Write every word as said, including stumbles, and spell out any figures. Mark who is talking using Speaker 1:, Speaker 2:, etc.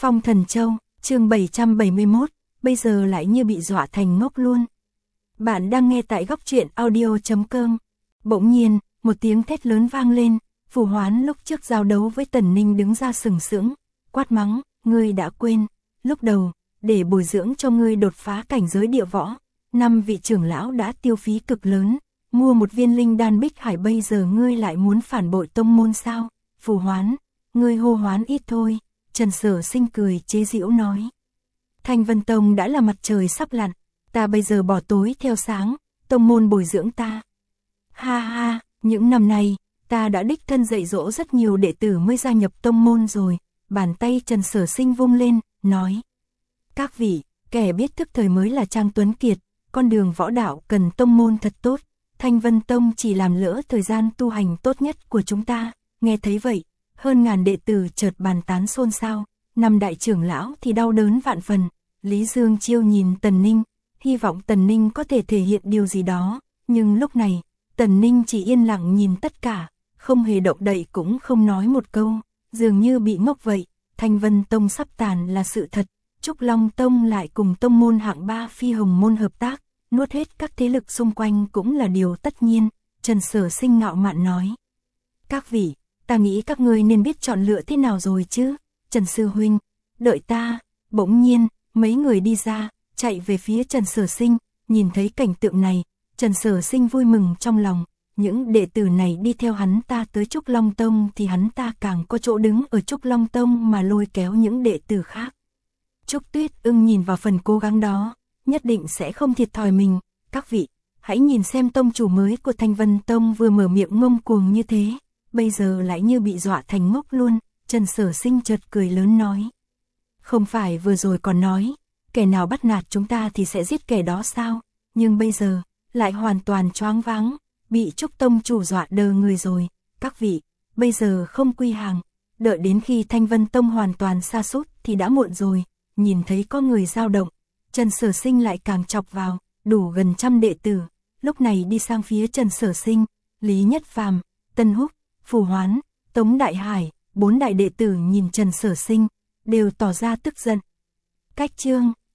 Speaker 1: Phong Thần Châu, chương bảy trăm bảy mươi mốt, bây giờ lại như bị dọa thành ngốc luôn. Bạn đang nghe tại góc truyện audio chấm com. Bỗng nhiên, một tiếng thét lớn vang lên, Phù Hoán lúc trước giao đấu với Tần Ninh đứng ra sừng sững, quát mắng, ngươi đã quên, lúc đầu, để bồi dưỡng cho ngươi đột phá cảnh giới địa võ, năm vị trưởng lão đã tiêu phí cực lớn, mua một viên linh đan bích hải, bây giờ ngươi lại muốn phản bội tông môn sao? Phù Hoán, ngươi hô hoán ít thôi. Trần Sở Sinh cười chế giễu nói. Thanh Vân Tông đã là mặt trời sắp lặn, ta bây giờ bỏ tối theo sáng, tông môn bồi dưỡng ta. Ha ha, những năm này, ta đã đích thân dạy dỗ rất nhiều đệ tử mới gia nhập tông môn rồi. Bàn tay Trần Sở Sinh vung lên, nói. Các vị, kẻ biết thức thời mới là Trang Tuấn Kiệt, con đường võ đạo cần tông môn thật tốt. Thanh Vân Tông chỉ làm lỡ thời gian tu hành tốt nhất của chúng ta. Nghe thấy vậy, hơn ngàn đệ tử chợt bàn tán xôn xao, năm đại trưởng lão thì đau đớn vạn phần. Lý Dương Chiêu nhìn Tần Ninh, hy vọng Tần Ninh có thể thể hiện điều gì đó, nhưng lúc này, Tần Ninh chỉ yên lặng nhìn tất cả, không hề động đậy cũng không nói một câu, dường như bị ngốc vậy. Thanh Vân Tông sắp tàn là sự thật, Trúc Long Tông lại cùng tông môn hạng ba Phi Hồng Môn hợp tác, nuốt hết các thế lực xung quanh cũng là điều tất nhiên. Trần Sở Sinh ngạo mạn nói. Các vị, ta nghĩ các ngươi nên biết chọn lựa thế nào rồi chứ. Trần Sư Huynh, đợi ta. Bỗng nhiên, mấy người đi ra, chạy về phía Trần Sở Sinh. Nhìn thấy cảnh tượng này, Trần Sở Sinh vui mừng trong lòng. Những đệ tử này đi theo hắn ta tới Trúc Long Tông thì hắn ta càng có chỗ đứng ở Trúc Long Tông mà lôi kéo những đệ tử khác. Trúc Tuyết Ưng nhìn vào phần cố gắng đó, nhất định sẽ không thiệt thòi mình. Các vị, hãy nhìn xem tông chủ mới của Thanh Vân Tông vừa mở miệng ngông cuồng như thế, bây giờ lại như bị dọa thành ngốc luôn. Trần Sở Sinh chợt cười lớn nói. Không phải vừa rồi còn nói, kẻ nào bắt nạt chúng ta thì sẽ giết kẻ đó sao, nhưng bây giờ, lại hoàn toàn choáng váng, bị Trúc tông chủ dọa đờ người rồi. Các vị, bây giờ không quy hàng, đợi đến khi Thanh Vân Tông hoàn toàn sa sút thì đã muộn rồi. Nhìn thấy có người dao động, Trần Sở Sinh lại càng chọc vào, đủ gần trăm đệ tử, lúc này đi sang phía Trần Sở Sinh, Lý Nhất Phàm, Tân Húc, Phù Hoán, Tống Đại Hải, bốn đại đệ tử nhìn Trần Sở Sinh, đều tỏ ra tức giận. Cách chương